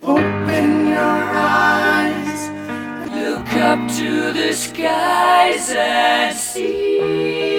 Open your eyes, look up to the skies and see.